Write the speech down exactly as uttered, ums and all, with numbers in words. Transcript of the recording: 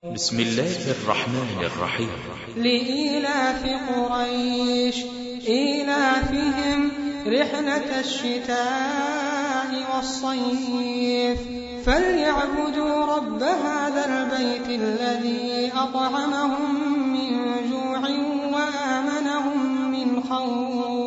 بسم الله الرحمن الرحيم. لإيلاف قريش إيلافهم رحلة الشتاء والصيف فليعبدوا رب هذا البيت الذي أطعمهم من جوع وآمنهم من خوف.